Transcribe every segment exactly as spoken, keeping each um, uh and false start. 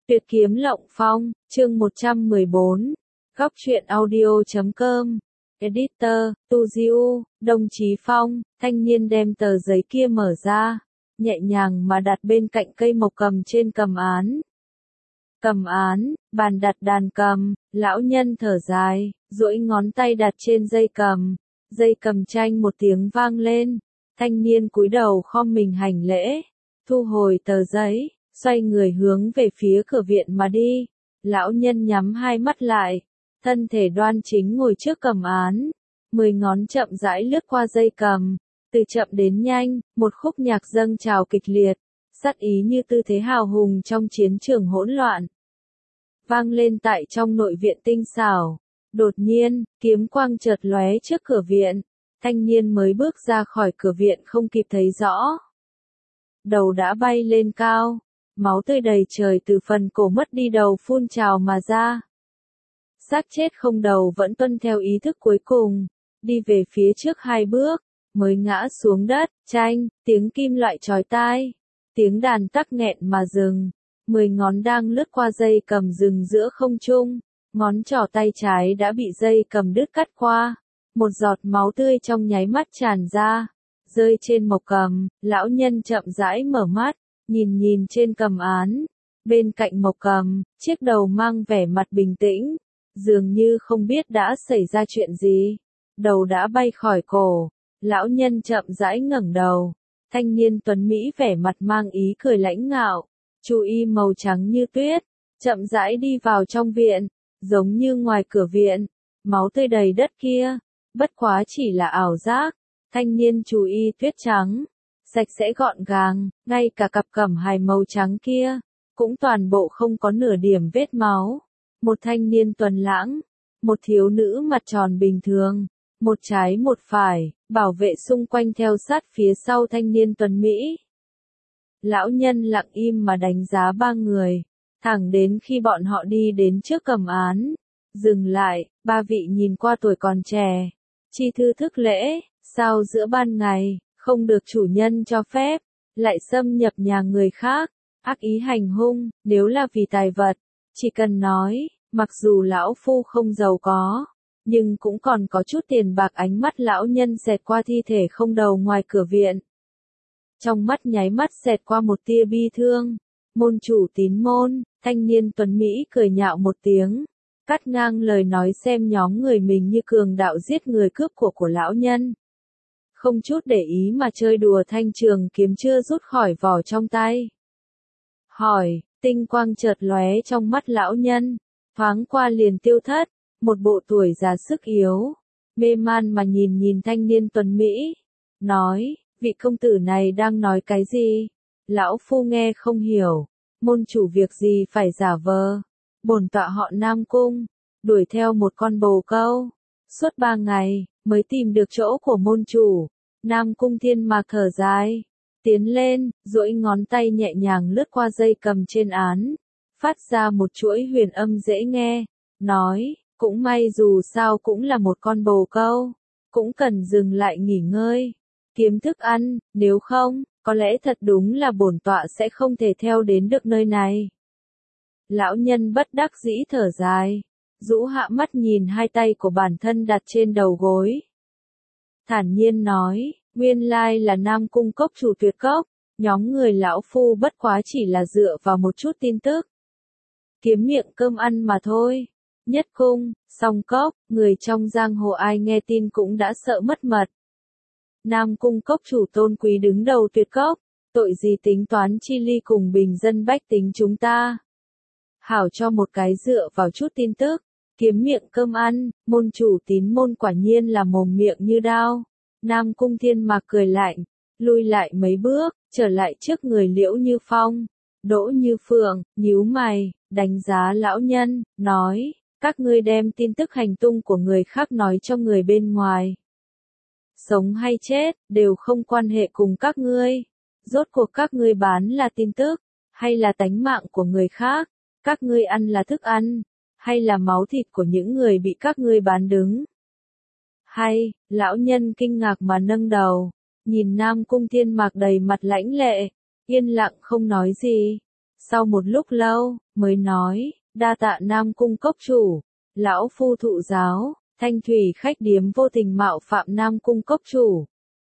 Tuyệt kiếm lộng phong, chương một trăm mười bốn, góc truyện audio chấm com, editor, Tu Diu, Đồng Chí Phong, thanh niên đem tờ giấy kia mở ra, nhẹ nhàng mà đặt bên cạnh cây mộc cầm trên cầm án. Cầm án, bàn đặt đàn cầm, lão nhân thở dài, duỗi ngón tay đặt trên dây cầm, dây cầm chanh một tiếng vang lên, thanh niên cúi đầu khom mình hành lễ, thu hồi tờ giấy, xoay người hướng về phía cửa viện mà đi. Lão nhân nhắm hai mắt lại, thân thể đoan chính ngồi trước cầm án, mười ngón chậm rãi lướt qua dây cầm, từ chậm đến nhanh, một khúc nhạc dâng trào kịch liệt, sát ý như tư thế hào hùng trong chiến trường hỗn loạn. Vang lên tại trong nội viện tinh xảo. Đột nhiên, kiếm quang chợt lóe trước cửa viện, thanh niên mới bước ra khỏi cửa viện không kịp thấy rõ. Đầu đã bay lên cao, máu tươi đầy trời từ phần cổ mất đi đầu phun trào mà ra. Xác chết không đầu vẫn tuân theo ý thức cuối cùng, đi về phía trước hai bước, mới ngã xuống đất, chanh, tiếng kim loại chói tai, tiếng đàn tắc nghẹn mà dừng, mười ngón đang lướt qua dây cầm dừng giữa không trung, ngón trỏ tay trái đã bị dây cầm đứt cắt qua, một giọt máu tươi trong nháy mắt tràn ra, rơi trên mộc cầm, lão nhân chậm rãi mở mắt, nhìn nhìn trên cầm án, bên cạnh mộc cầm, chiếc đầu mang vẻ mặt bình tĩnh, dường như không biết đã xảy ra chuyện gì, đầu đã bay khỏi cổ, lão nhân chậm rãi ngẩng đầu, thanh niên tuấn Mỹ vẻ mặt mang ý cười lãnh ngạo, chu y màu trắng như tuyết, chậm rãi đi vào trong viện, giống như ngoài cửa viện, máu tươi đầy đất kia, bất quá chỉ là ảo giác, thanh niên chu y tuyết trắng, sạch sẽ gọn gàng, ngay cả cặp cẩm hài màu trắng kia, cũng toàn bộ không có nửa điểm vết máu. Một thanh niên tuấn lãng, một thiếu nữ mặt tròn bình thường, một trái một phải, bảo vệ xung quanh theo sát phía sau thanh niên tuấn Mỹ. Lão nhân lặng im mà đánh giá ba người, thẳng đến khi bọn họ đi đến trước cầm án, dừng lại, ba vị nhìn qua tuổi còn trẻ, chi thư thức lễ, sao giữa ban ngày, không được chủ nhân cho phép, lại xâm nhập nhà người khác, ác ý hành hung, nếu là vì tài vật, chỉ cần nói, mặc dù lão phu không giàu có, nhưng cũng còn có chút tiền bạc. Ánh mắt lão nhân xẹt qua thi thể không đầu ngoài cửa viện. Trong mắt nháy mắt xẹt qua một tia bi thương, môn chủ tín môn, thanh niên tuấn Mỹ cười nhạo một tiếng, cắt ngang lời nói xem nhóm người mình như cường đạo giết người cướp của của lão nhân. Không chút để ý mà chơi đùa thanh trường kiếm chưa rút khỏi vỏ trong tay. Hỏi, tinh quang chợt lóe trong mắt lão nhân, thoáng qua liền tiêu thất, một bộ tuổi già sức yếu, mê man mà nhìn nhìn thanh niên tuấn Mỹ, nói, vị công tử này đang nói cái gì? Lão phu nghe không hiểu, môn chủ việc gì phải giả vờ, bổn tọa họ Nam Cung, đuổi theo một con bồ câu, suốt ba ngày, mới tìm được chỗ của môn chủ. Nam Cung Thiên Mạc thở dài, tiến lên, duỗi ngón tay nhẹ nhàng lướt qua dây cầm trên án, phát ra một chuỗi huyền âm dễ nghe, nói, cũng may dù sao cũng là một con bồ câu, cũng cần dừng lại nghỉ ngơi, kiếm thức ăn, nếu không, có lẽ thật đúng là bổn tọa sẽ không thể theo đến được nơi này. Lão nhân bất đắc dĩ thở dài, rũ hạ mắt nhìn hai tay của bản thân đặt trên đầu gối. Thản nhiên nói, nguyên lai là Nam Cung cốc chủ tuyệt cốc, nhóm người lão phu bất quá chỉ là dựa vào một chút tin tức. Kiếm miệng cơm ăn mà thôi. Nhất cung, song cốc, người trong giang hồ ai nghe tin cũng đã sợ mất mật. Nam Cung cốc chủ tôn quý đứng đầu tuyệt cốc, tội gì tính toán chi ly cùng bình dân bách tính chúng ta. Hảo cho một cái dựa vào chút tin tức, kiếm miệng cơm ăn, môn chủ tín môn quả nhiên là mồm miệng như đao. Nam Cung Thiên Mạc cười lạnh, lui lại mấy bước, trở lại trước người Liễu Như Phong, Đỗ Như Phượng, nhíu mày, đánh giá lão nhân, nói, các ngươi đem tin tức hành tung của người khác nói cho người bên ngoài. Sống hay chết, đều không quan hệ cùng các ngươi. Rốt cuộc các ngươi bán là tin tức, hay là tánh mạng của người khác, các ngươi ăn là thức ăn, hay là máu thịt của những người bị các ngươi bán đứng. Hay, lão nhân kinh ngạc mà nâng đầu, nhìn Nam Cung Thiên Mạc đầy mặt lãnh lệ, yên lặng không nói gì. Sau một lúc lâu, mới nói, đa tạ Nam Cung cốc chủ, lão phu thụ giáo, Thanh Thủy khách điếm vô tình mạo phạm Nam Cung cốc chủ.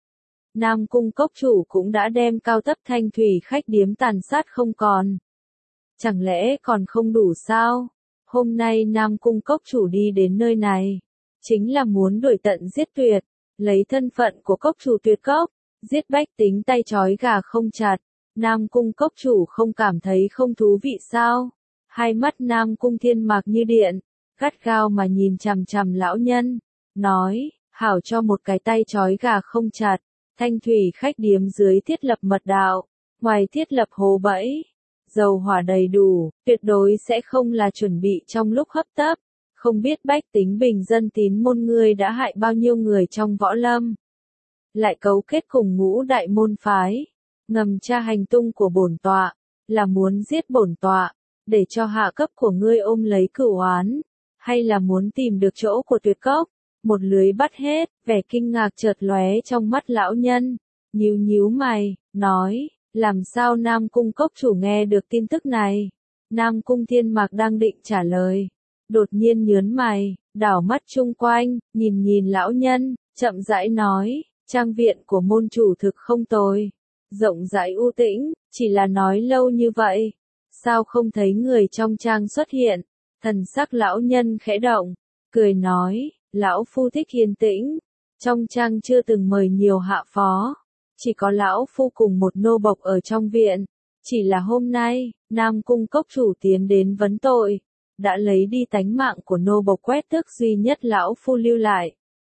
Nam Cung cốc chủ cũng đã đem cao cấp Thanh Thủy khách điếm tàn sát không còn. Chẳng lẽ còn không đủ sao? Hôm nay Nam Cung cốc chủ đi đến nơi này, chính là muốn đuổi tận giết tuyệt, lấy thân phận của cốc chủ tuyệt cốc, giết bách tính tay trói gà không chặt. Nam Cung cốc chủ không cảm thấy không thú vị sao? Hai mắt Nam Cung Thiên Mạc như điện, gắt gao mà nhìn chằm chằm lão nhân, nói, hảo cho một cái tay trói gà không chặt, Thanh Thủy khách điếm dưới thiết lập mật đạo, ngoài thiết lập hố bẫy, dầu hỏa đầy đủ, tuyệt đối sẽ không là chuẩn bị trong lúc hấp tấp, không biết bách tính bình dân tín môn ngươi đã hại bao nhiêu người trong võ lâm. Lại cấu kết cùng ngũ đại môn phái, ngầm tra hành tung của bổn tọa, là muốn giết bổn tọa, để cho hạ cấp của ngươi ôm lấy cửu oán, hay là muốn tìm được chỗ của tuyệt cốc, một lưới bắt hết, vẻ kinh ngạc chợt lóe trong mắt lão nhân, nhíu nhíu mày, nói, làm sao Nam Cung cốc chủ nghe được tin tức này? Nam Cung Thiên Mạc đang định trả lời, đột nhiên nhớn mày, đảo mắt chung quanh, nhìn nhìn lão nhân, chậm rãi nói, trang viện của môn chủ thực không tồi, rộng rãi u tĩnh, chỉ là nói lâu như vậy, sao không thấy người trong trang xuất hiện? Thần sắc lão nhân khẽ động, cười nói, lão phu thích yên tĩnh, trong trang chưa từng mời nhiều hạ phó, chỉ có lão phu cùng một nô bộc ở trong viện, chỉ là hôm nay, Nam Cung cốc chủ tiến đến vấn tội, đã lấy đi tánh mạng của nô bộc quét tước duy nhất lão phu lưu lại.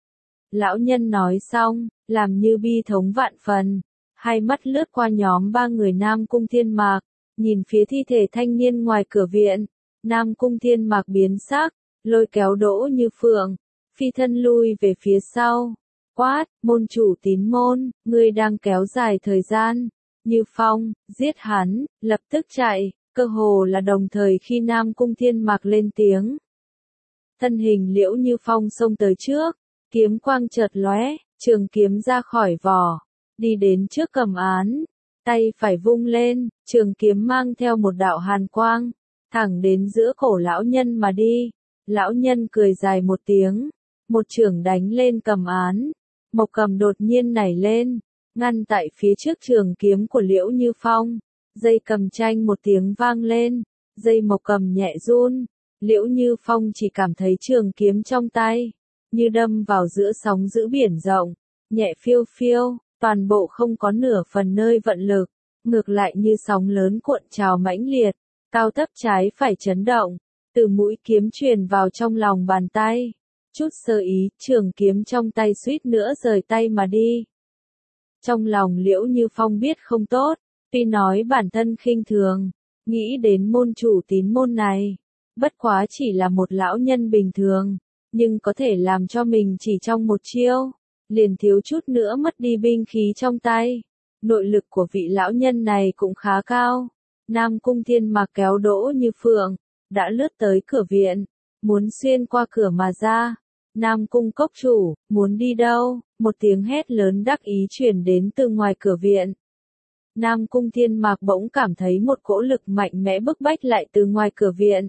Lão nhân nói xong, làm như bi thống vạn phần, hai mắt lướt qua nhóm ba người Nam Cung Thiên Mạc, nhìn phía thi thể thanh niên ngoài cửa viện, Nam Cung Thiên Mạc biến sắc, lôi kéo Đỗ Như Phượng, phi thân lui về phía sau, quát, môn chủ tín môn, ngươi đang kéo dài thời gian, Như Phong, giết hắn, lập tức chạy, cơ hồ là đồng thời khi Nam Cung Thiên Mạc lên tiếng. Thân hình Liễu Như Phong xông tới trước, kiếm quang chợt lóe, trường kiếm ra khỏi vỏ, đi đến trước cầm án, tay phải vung lên, trường kiếm mang theo một đạo hàn quang, thẳng đến giữa cổ lão nhân mà đi. Lão nhân cười dài một tiếng, một chưởng đánh lên cầm án, mộc cầm đột nhiên nảy lên, ngăn tại phía trước trường kiếm của Liễu Như Phong, dây cầm tranh một tiếng vang lên, dây mộc cầm nhẹ run, Liễu Như Phong chỉ cảm thấy trường kiếm trong tay, như đâm vào giữa sóng dữ biển rộng, nhẹ phiêu phiêu, toàn bộ không có nửa phần nơi vận lực, ngược lại như sóng lớn cuộn trào mãnh liệt, cao thấp trái phải chấn động, từ mũi kiếm truyền vào trong lòng bàn tay, chút sơ ý, trường kiếm trong tay suýt nữa rời tay mà đi. Trong lòng Liễu Như Phong biết không tốt, tuy nói bản thân khinh thường, nghĩ đến môn chủ tín môn này, bất quá chỉ là một lão nhân bình thường, nhưng có thể làm cho mình chỉ trong một chiêu, liền thiếu chút nữa mất đi binh khí trong tay. Nội lực của vị lão nhân này cũng khá cao. Nam Cung Thiên Mạc kéo Đỗ Như Phượng, đã lướt tới cửa viện, muốn xuyên qua cửa mà ra. Nam Cung cốc chủ, muốn đi đâu? Một tiếng hét lớn đắc ý truyền đến từ ngoài cửa viện. Nam Cung Thiên Mạc bỗng cảm thấy một cỗ lực mạnh mẽ bức bách lại từ ngoài cửa viện.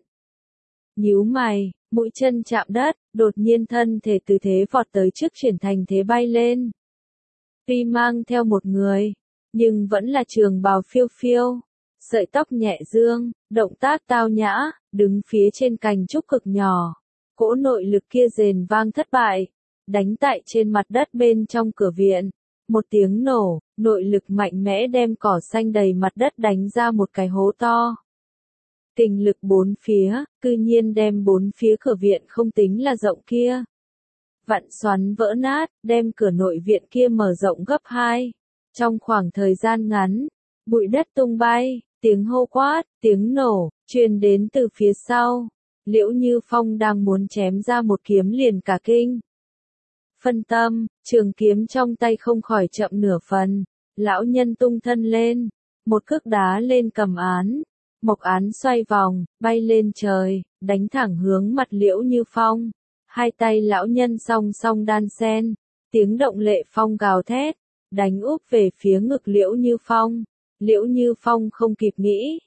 Nhíu mày, mũi chân chạm đất, đột nhiên thân thể từ thế vọt tới trước chuyển thành thế bay lên. Tuy mang theo một người, nhưng vẫn là trường bào phiêu phiêu, sợi tóc nhẹ dương, động tác tao nhã, đứng phía trên cành trúc cực nhỏ. Cỗ nội lực kia rền vang thất bại, đánh tại trên mặt đất bên trong cửa viện. Một tiếng nổ, nội lực mạnh mẽ đem cỏ xanh đầy mặt đất đánh ra một cái hố to. Kình lực bốn phía, cư nhiên đem bốn phía cửa viện không tính là rộng kia. Vặn xoắn vỡ nát, đem cửa nội viện kia mở rộng gấp hai. Trong khoảng thời gian ngắn, bụi đất tung bay, tiếng hô quát, tiếng nổ, truyền đến từ phía sau. Liễu Như Phong đang muốn chém ra một kiếm liền cả kinh. Phân tâm, trường kiếm trong tay không khỏi chậm nửa phần. Lão nhân tung thân lên, một cước đá lên cầm án. Mộc án xoay vòng, bay lên trời, đánh thẳng hướng mặt Liễu Như Phong. Hai tay lão nhân song song đan sen, tiếng động lệ phong gào thét, đánh úp về phía ngực Liễu Như Phong. Liễu Như Phong không kịp nghĩ,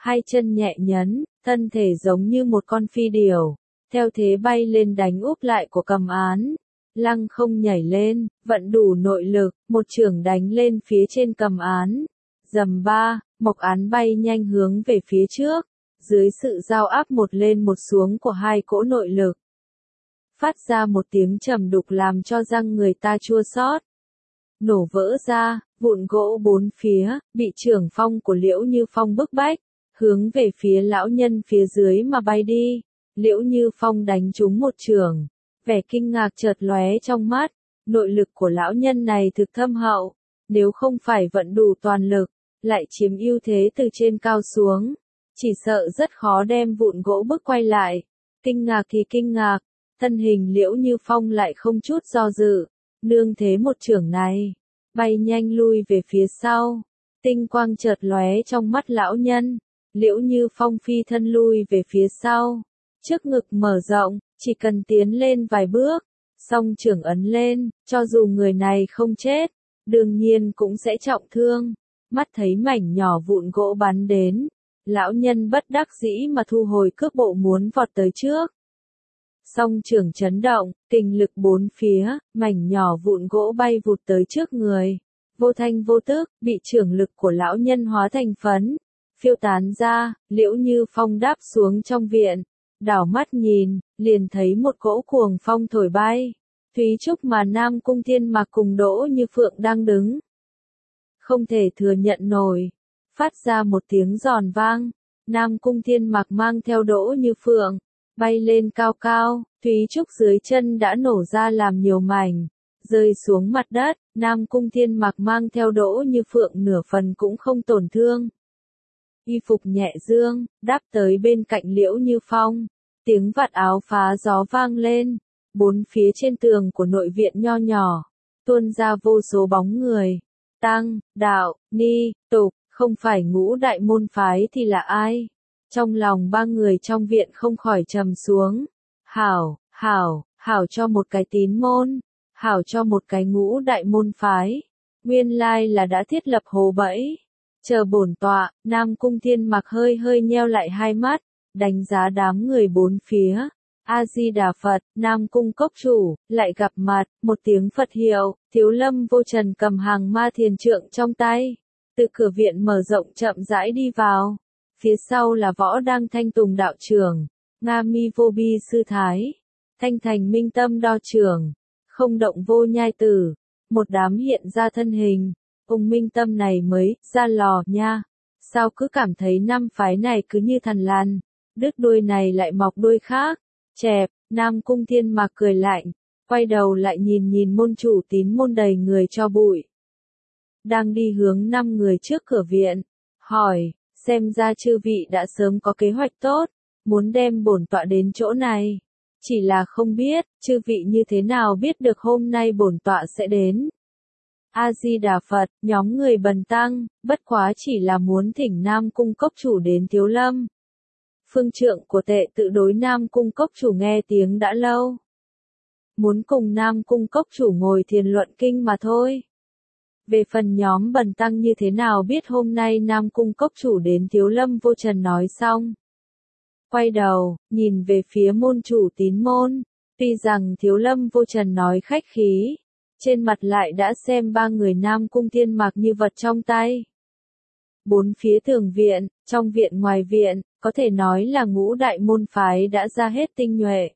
hai chân nhẹ nhấn, thân thể giống như một con phi điểu, theo thế bay lên đánh úp lại của cầm án. Lăng không nhảy lên, vận đủ nội lực, một chưởng đánh lên phía trên cầm án. Dầm ba, mộc án bay nhanh hướng về phía trước, dưới sự giao áp một lên một xuống của hai cỗ nội lực. Phát ra một tiếng trầm đục làm cho răng người ta chua xót. Nổ vỡ ra, vụn gỗ bốn phía, bị chưởng phong của Liễu Như Phong bức bách, hướng về phía lão nhân phía dưới mà bay đi. Liễu Như Phong đánh trúng một chưởng, vẻ kinh ngạc chợt lóe trong mắt, nội lực của lão nhân này thực thâm hậu, nếu không phải vận đủ toàn lực, lại chiếm ưu thế từ trên cao xuống, chỉ sợ rất khó đem vụn gỗ bức quay lại. Kinh ngạc thì kinh ngạc, thân hình Liễu Như Phong lại không chút do dự, nương thế một chưởng này, bay nhanh lui về phía sau, tinh quang chợt lóe trong mắt lão nhân, Liễu Như Phong phi thân lui về phía sau, trước ngực mở rộng, chỉ cần tiến lên vài bước, song chưởng ấn lên, cho dù người này không chết, đương nhiên cũng sẽ trọng thương. Mắt thấy mảnh nhỏ vụn gỗ bắn đến, lão nhân bất đắc dĩ mà thu hồi cước bộ muốn vọt tới trước. Song chưởng chấn động, kình lực bốn phía, mảnh nhỏ vụn gỗ bay vụt tới trước người. Vô thanh vô tức, bị chưởng lực của lão nhân hóa thành phấn, phiêu tán ra. Liễu Như Phong đáp xuống trong viện, đảo mắt nhìn, liền thấy một cỗ cuồng phong thổi bay. Thúy Trúc mà Nam Cung Thiên Mạc cùng Đỗ Như Phượng đang đứng. Không thể thừa nhận nổi, phát ra một tiếng giòn vang, Nam Cung Thiên Mạc mang theo Đỗ Như Phượng, bay lên cao cao, Thúy Trúc dưới chân đã nổ ra làm nhiều mảnh, rơi xuống mặt đất, Nam Cung Thiên Mạc mang theo Đỗ Như Phượng nửa phần cũng không tổn thương. Y phục nhẹ dương, đáp tới bên cạnh Liễu Như Phong, tiếng vạt áo phá gió vang lên, bốn phía trên tường của nội viện nho nhỏ, tuôn ra vô số bóng người. Tăng, đạo, ni, tục, không phải ngũ đại môn phái thì là ai? Trong lòng ba người trong viện không khỏi trầm xuống. Hảo, hảo, hảo cho một cái tín môn, hảo cho một cái ngũ đại môn phái. Nguyên lai là đã thiết lập hồ bẫy. Chờ bổn tọa, Nam Cung Thiên Mạc hơi hơi nheo lại hai mắt, đánh giá đám người bốn phía. A-di-đà Phật, Nam Cung Cốc chủ, lại gặp mặt, một tiếng Phật hiệu, Thiếu Lâm Vô Trần cầm hàng ma thiền trượng trong tay, từ cửa viện mở rộng chậm rãi đi vào, phía sau là Võ Đăng Thanh Tùng đạo trưởng, Nga Mi Vô Bi sư thái, Thanh Thành Minh Tâm đo trưởng, Không Động Vô Nhai tử, một đám hiện ra thân hình, ông Minh Tâm này mới ra lò nha, sao cứ cảm thấy năm phái này cứ như thần lằn, đứt đuôi này lại mọc đuôi khác. Chẹp, Nam Cung Thiên Mạc cười lạnh, quay đầu lại nhìn nhìn môn chủ tín môn đầy người cho bụi. Đang đi hướng năm người trước cửa viện, hỏi, xem ra chư vị đã sớm có kế hoạch tốt, muốn đem bổn tọa đến chỗ này. Chỉ là không biết, chư vị như thế nào biết được hôm nay bổn tọa sẽ đến. A-di-đà Phật, nhóm người bần tăng, bất quá chỉ là muốn thỉnh Nam Cung Cốc chủ đến Thiếu Lâm. Phương trượng của tệ tự đối Nam Cung Cốc chủ nghe tiếng đã lâu. Muốn cùng Nam Cung Cốc chủ ngồi thiền luận kinh mà thôi. Về phần nhóm bần tăng như thế nào biết hôm nay Nam Cung Cốc chủ đến Thiếu Lâm Vô Trần nói xong. Quay đầu, nhìn về phía môn chủ tín môn, tuy rằng Thiếu Lâm Vô Trần nói khách khí, trên mặt lại đã xem ba người Nam Cung Thiên Mạc như vật trong tay. Bốn phía tường viện, trong viện ngoài viện, có thể nói là ngũ đại môn phái đã ra hết tinh nhuệ.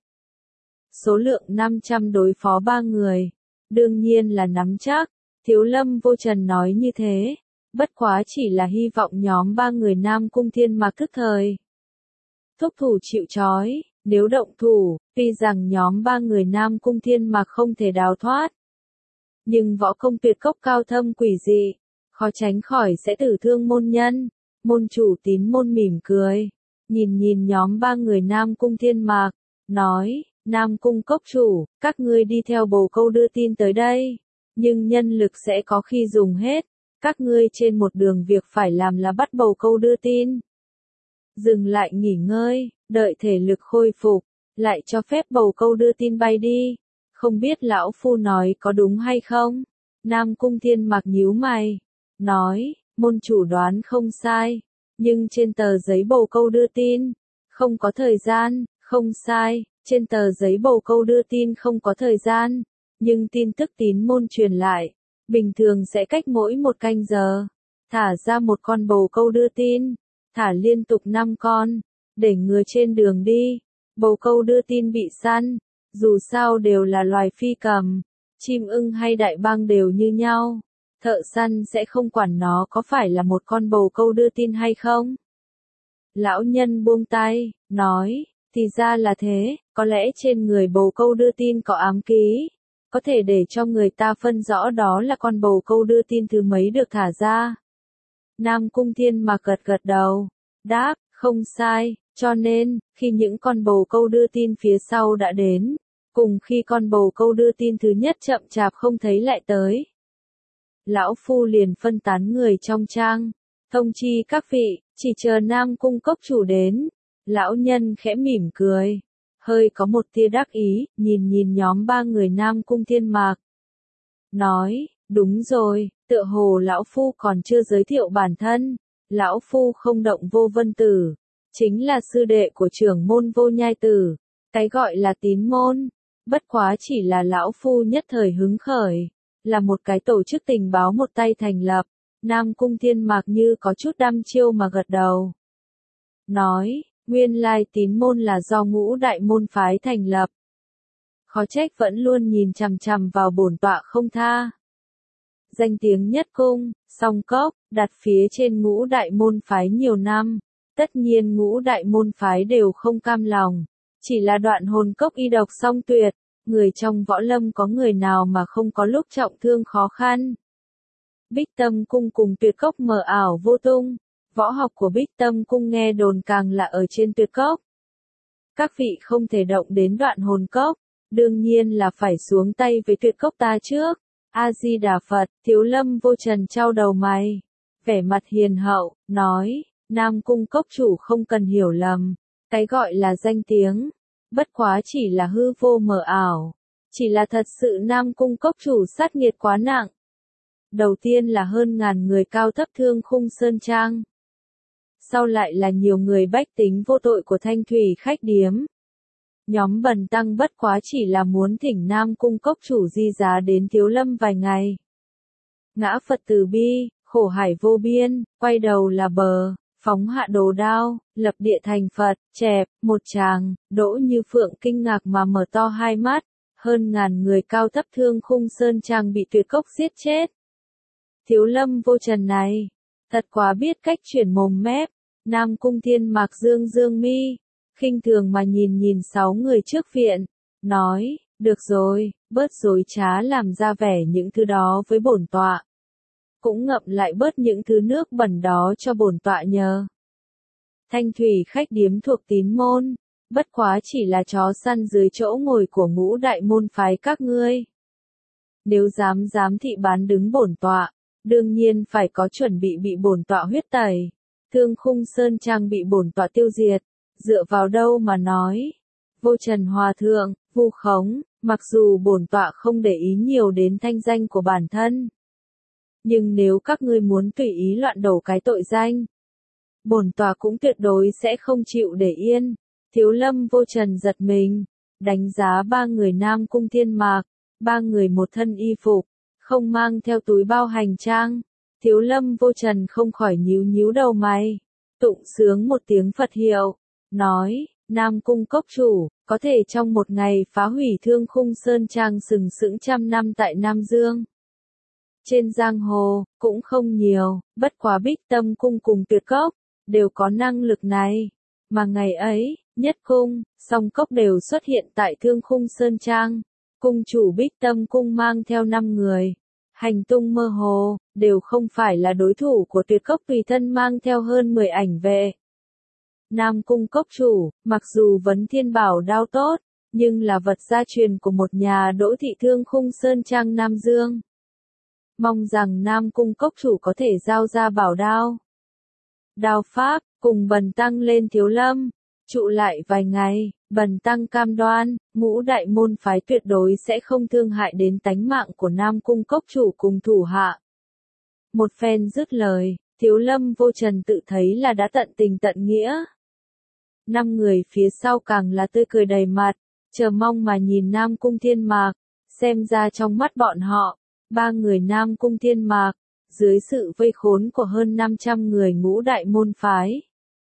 Số lượng năm trăm đối phó ba người, đương nhiên là nắm chắc, Thiếu Lâm Vô Trần nói như thế, bất quá chỉ là hy vọng nhóm ba người Nam Cung Thiên Mạc tức thời. Thúc thủ chịu trói, nếu động thủ, tuy rằng nhóm ba người Nam Cung Thiên Mạc không thể đào thoát. Nhưng võ công tuyệt cốc cao thâm quỷ dị, khó tránh khỏi sẽ tử thương môn nhân. Môn chủ tín môn mỉm cười, nhìn nhìn nhóm ba người Nam Cung Thiên Mạc, nói, Nam Cung Cốc chủ, các ngươi đi theo bồ câu đưa tin tới đây, nhưng nhân lực sẽ có khi dùng hết, các ngươi trên một đường việc phải làm là bắt bồ câu đưa tin. Dừng lại nghỉ ngơi, đợi thể lực khôi phục, lại cho phép bồ câu đưa tin bay đi, không biết lão phu nói có đúng hay không? Nam Cung Thiên Mạc nhíu mày, nói, môn chủ đoán không sai, Nhưng trên tờ giấy bồ câu đưa tin, không có thời gian, không sai, trên tờ giấy bồ câu đưa tin không có thời gian, nhưng tin tức tín môn truyền lại, bình thường sẽ cách mỗi một canh giờ, thả ra một con bồ câu đưa tin, thả liên tục năm con, để ngừa trên đường đi, bồ câu đưa tin bị săn, dù sao đều là loài phi cầm, chim ưng hay đại bàng đều như nhau, thợ săn sẽ không quản nó có phải là một con bồ câu đưa tin hay không. Lão nhân buông tay, nói, thì ra là thế, có lẽ trên người bồ câu đưa tin có ám ký, có thể để cho người ta phân rõ đó là con bồ câu đưa tin thứ mấy được thả ra. Nam Cung Thiên Mạc gật gật đầu, đáp, không sai, cho nên, khi những con bồ câu đưa tin phía sau đã đến, cùng khi con bồ câu đưa tin thứ nhất chậm chạp không thấy lại tới, lão phu liền phân tán người trong trang, thông chi các vị, chỉ chờ Nam Cung cốc chủ đến. Lão nhân khẽ mỉm cười, hơi có một tia đắc ý, nhìn nhìn nhóm ba người Nam Cung Thiên Mạc. Nói, đúng rồi, tựa hồ lão phu còn chưa giới thiệu bản thân, lão phu không động vô vân tử, chính là sư đệ của trưởng môn vô nhai tử, cái gọi là tín môn, bất quá chỉ là lão phu nhất thời hứng khởi, là một cái tổ chức tình báo một tay thành lập. Nam Cung Thiên Mạc như có chút đăm chiêu mà gật đầu. Nói, nguyên lai tín môn là do ngũ đại môn phái thành lập. Khó trách vẫn luôn nhìn chằm chằm vào bổn tọa không tha. Danh tiếng nhất cung, song cốc, đặt phía trên ngũ đại môn phái nhiều năm. Tất nhiên ngũ đại môn phái đều không cam lòng. Chỉ là đoạn hồn cốc y độc song tuyệt. Người trong võ lâm có người nào mà không có lúc trọng thương khó khăn. Bích Tâm Cung cùng Tuyệt Cốc mờ ảo vô tung, võ học của Bích Tâm Cung nghe đồn càng là ở trên Tuyệt Cốc. Các vị không thể động đến đoạn hồn cốc, đương nhiên là phải xuống tay với Tuyệt Cốc ta trước. A-di-đà Phật, Thiếu Lâm Vô Trần trao đầu mày, vẻ mặt hiền hậu, nói, Nam Cung cốc chủ không cần hiểu lầm, cái gọi là danh tiếng, bất quá chỉ là hư vô mờ ảo, chỉ là thật sự Nam Cung cốc chủ sát nghiệt quá nặng. Đầu tiên là hơn ngàn người cao thấp thương khung sơn trang. Sau lại là nhiều người bách tính vô tội của Thanh Thủy khách điếm. Nhóm bần tăng bất quá chỉ là muốn thỉnh Nam Cung cốc chủ di giá đến Thiếu Lâm vài ngày. Ngã Phật từ bi, khổ hải vô biên, quay đầu là bờ, phóng hạ đồ đao, lập địa thành Phật, chẹp, một tràng, Đỗ Như Phượng kinh ngạc mà mở to hai mắt, hơn ngàn người cao thấp thương khung sơn trang bị Tuyệt Cốc giết chết. Thiếu Lâm Vô Trần này, thật quá biết cách chuyển mồm mép. Nam Cung Thiên Mạc dương dương mi, khinh thường mà nhìn nhìn sáu người trước viện, nói, được rồi, bớt dối trá làm ra vẻ những thứ đó với bổn tọa. Cũng ngậm lại bớt những thứ nước bẩn đó cho bổn tọa nhờ. Thanh Thủy khách điếm thuộc tín môn, bất quá chỉ là chó săn dưới chỗ ngồi của ngũ đại môn phái các ngươi. Nếu dám dám thị bán đứng bổn tọa, đương nhiên phải có chuẩn bị bị bổn tọa huyết tẩy. Thương khung sơn trang bị bổn tọa tiêu diệt, dựa vào đâu mà nói. Vô Trần Hòa Thượng, vu khống, mặc dù bổn tọa không để ý nhiều đến thanh danh của bản thân. Nhưng nếu các ngươi muốn tùy ý loạn đổ cái tội danh, bổn tọa cũng tuyệt đối sẽ không chịu để yên. Thiếu Lâm Vô Trần giật mình, đánh giá ba người Nam Cung Thiên Mạc, ba người một thân y phục, không mang theo túi bao hành trang. Thiếu Lâm Vô Trần không khỏi nhíu nhíu đầu mày, tụng sướng một tiếng Phật hiệu, nói, Nam Cung cốc chủ, có thể trong một ngày phá hủy thương khung sơn trang sừng sững trăm năm tại Nam Dương. Trên giang hồ, cũng không nhiều, bất quá Bích Tâm Cung cùng Tuyệt Cốc, đều có năng lực này. Mà ngày ấy, Nhất Cung, Song Cốc đều xuất hiện tại thương khung sơn trang. Cung chủ Bích Tâm Cung mang theo năm người. Hành tung mơ hồ, đều không phải là đối thủ của Tuyệt Cốc tùy thân mang theo hơn mười ảnh vệ. Nam Cung cốc chủ, mặc dù vấn thiên bảo đao tốt, nhưng là vật gia truyền của một nhà Đỗ thị thương khung sơn trang Nam Dương. Mong rằng Nam Cung cốc chủ có thể giao ra bảo đao. Đao pháp, cùng bần tăng lên Thiếu Lâm, trụ lại vài ngày, bần tăng cam đoan, ngũ đại môn phái tuyệt đối sẽ không thương hại đến tánh mạng của Nam Cung cốc chủ cùng thủ hạ. Một phen dứt lời, Thiếu Lâm Vô Trần tự thấy là đã tận tình tận nghĩa. Năm người phía sau càng là tươi cười đầy mặt, chờ mong mà nhìn Nam Cung Thiên Mạc, xem ra trong mắt bọn họ, ba người Nam Cung Thiên Mạc, dưới sự vây khốn của hơn năm trăm người ngũ đại môn phái,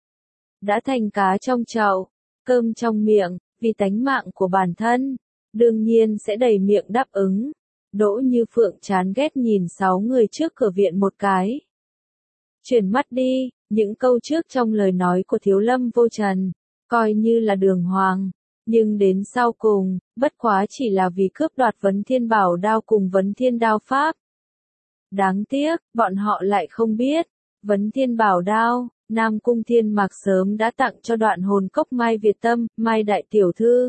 đã thành cá trong chậu, cơm trong miệng, vì tánh mạng của bản thân, đương nhiên sẽ đầy miệng đáp ứng. Đỗ Như Phượng chán ghét nhìn sáu người trước cửa viện một cái. Chuyển mắt đi, những câu trước trong lời nói của Thiếu Lâm Vô Trần, coi như là đường hoàng, nhưng đến sau cùng, bất quá chỉ là vì cướp đoạt Vấn Thiên Bảo Đao cùng Vấn Thiên Đao Pháp. Đáng tiếc, bọn họ lại không biết, Vấn Thiên Bảo Đao, Nam Cung Thiên Mạc sớm đã tặng cho Đoạn Hồn Cốc Mai Việt Tâm, Mai Đại Tiểu Thư.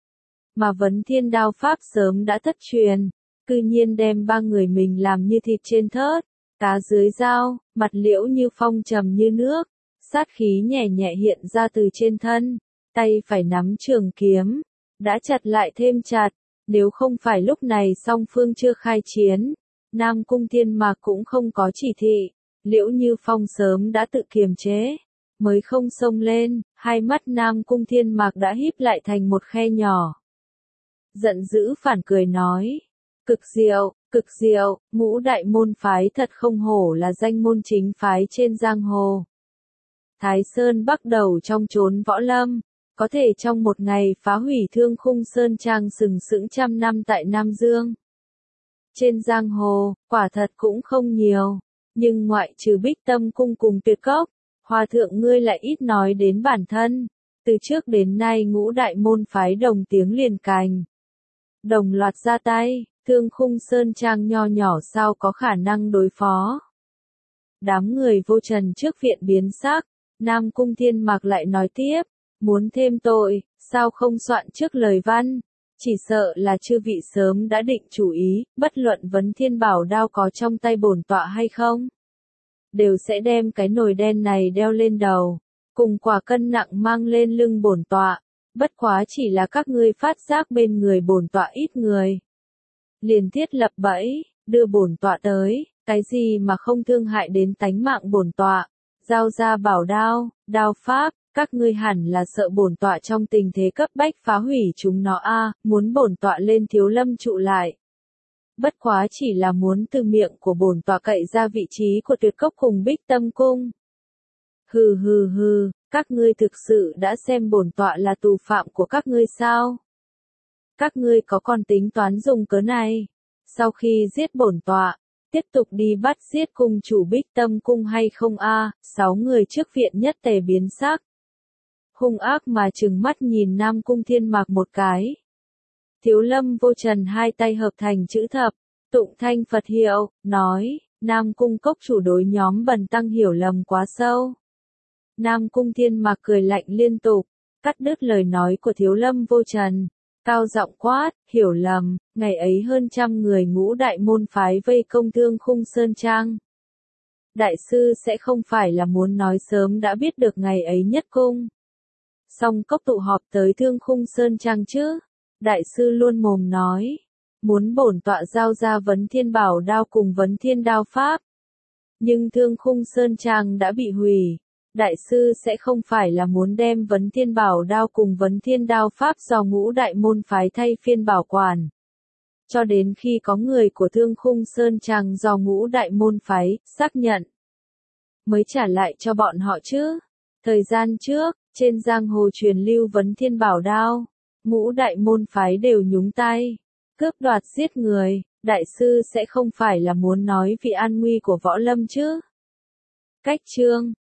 Mà Vấn Thiên Đao Pháp sớm đã thất truyền, cư nhiên đem ba người mình làm như thịt trên thớt, cá dưới dao, mặt Liễu Như Phong trầm như nước, sát khí nhẹ nhẹ hiện ra từ trên thân, tay phải nắm trường kiếm, đã chặt lại thêm chặt, nếu không phải lúc này song phương chưa khai chiến, Nam Cung Thiên Mạc cũng không có chỉ thị, Liễu Như Phong sớm đã tự kiềm chế, mới không xông lên, hai mắt Nam Cung Thiên Mạc đã híp lại thành một khe nhỏ. Giận dữ phản cười nói, cực diệu, cực diệu, ngũ đại môn phái thật không hổ là danh môn chính phái trên giang hồ. Thái Sơn bắt đầu trong chốn võ lâm, có thể trong một ngày phá hủy Thương Khung Sơn Trang sừng sững trăm năm tại Nam Dương. Trên giang hồ, quả thật cũng không nhiều, nhưng ngoại trừ Bích Tâm Cung cùng Tuyệt Cốc, hòa thượng ngươi lại ít nói đến bản thân. Từ trước đến nay ngũ đại môn phái đồng tiếng liền cành, đồng loạt ra tay, Thương Khung Sơn Trang nho nhỏ sao có khả năng đối phó. Đám người Vô Trần trước viện biến sắc, Nam Cung Thiên Mạc lại nói tiếp, muốn thêm tội, sao không soạn trước lời văn, chỉ sợ là chư vị sớm đã định chủ ý, bất luận Vấn Thiên Bảo Đao có trong tay bổn tọa hay không, đều sẽ đem cái nồi đen này đeo lên đầu, cùng quả cân nặng mang lên lưng bổn tọa, bất quá chỉ là các ngươi phát giác bên người bổn tọa ít người. Liền thiết lập bẫy, đưa bổn tọa tới, cái gì mà không thương hại đến tánh mạng bổn tọa, giao ra bảo đao, đao pháp, các ngươi hẳn là sợ bổn tọa trong tình thế cấp bách phá hủy chúng nó a, muốn bổn tọa lên Thiếu Lâm trụ lại. Bất quá chỉ là muốn từ miệng của bổn tọa cậy ra vị trí của Tuyệt Cốc cùng Bích Tâm Cung. Hừ hừ hừ, các ngươi thực sự đã xem bổn tọa là tù phạm của các ngươi sao? Các ngươi có còn tính toán dùng cớ này, sau khi giết bổn tọa, tiếp tục đi bắt giết cung chủ Bích Tâm Cung hay không a? Sáu người trước viện nhất tề biến sắc, hung ác mà trừng mắt nhìn Nam Cung Thiên Mạc một cái. Thiếu Lâm Vô Trần hai tay hợp thành chữ thập, tụng thanh Phật hiệu, nói, Nam Cung cốc chủ đối nhóm Bần tăng hiểu lầm quá sâu. Nam Cung Thiên Mạc cười lạnh liên tục, cắt đứt lời nói của Thiếu Lâm Vô Trần, cao giọng quát, hiểu lầm, ngày ấy hơn trăm người ngũ đại môn phái vây công Thương Khung Sơn Trang. Đại sư sẽ không phải là muốn nói sớm đã biết được ngày ấy nhất cung. Song cốc tụ họp tới Thương Khung Sơn Trang chứ? Đại sư luôn mồm nói, muốn bổn tọa giao ra Vấn Thiên Bảo Đao cùng Vấn Thiên Đao Pháp. Nhưng Thương Khung Sơn Trang đã bị hủy. Đại sư sẽ không phải là muốn đem Vấn Thiên Bảo Đao cùng Vấn Thiên Đao Pháp do ngũ đại môn phái thay phiên bảo quản. Cho đến khi có người của Thương Khung Sơn Trang do ngũ đại môn phái xác nhận, mới trả lại cho bọn họ chứ. Thời gian trước, trên giang hồ truyền lưu Vấn Thiên Bảo Đao, ngũ đại môn phái đều nhúng tay, cướp đoạt giết người, đại sư sẽ không phải là muốn nói vì an nguy của võ lâm chứ. Cách chương